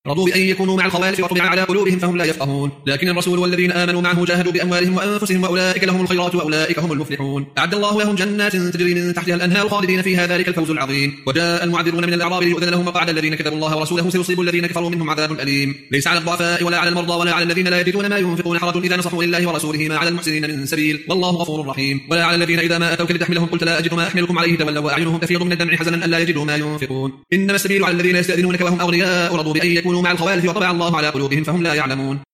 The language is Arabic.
رضوا بأن يكونوا مع الخوالف وطبع على قلوبهم فهم لا يفقهون لكن الرسول والذين آمنوا معه جاهدوا بأموالهم وأنفسهم وأولئك لهم الخيرات وأولئك هم المفلحون أعد الله لهم جنات تجري من تحتها الأنهار خالدين فيها ذلك الفوز العظيم وجاء المعذرون من الأعراب ليؤذن لهم وقعد الذين كذبوا الله ورسوله سيصيب الذين كفروا منهم عذاب أليم ليس على الضعفاء ولا على المرضى ولا على الذين لا يجدون ما ينفقون حرج إذا نصحوا لله ورسوله ما على المحسنين من سبيل والله غفور رحيم ولا على الذين إذا ما أتوك لتحملهم قلت لا أجد ما أحملكم عليه تولوا وأعينهم تفيض من الدمع حزنا ألا يجدوا ما ينفقون إنما السبيل على الذين يستأذنونك وهم أغنياء رضوا بأن يكونوا مع الخوالف وطبع الله على قلوبهم فهم لا يعلمون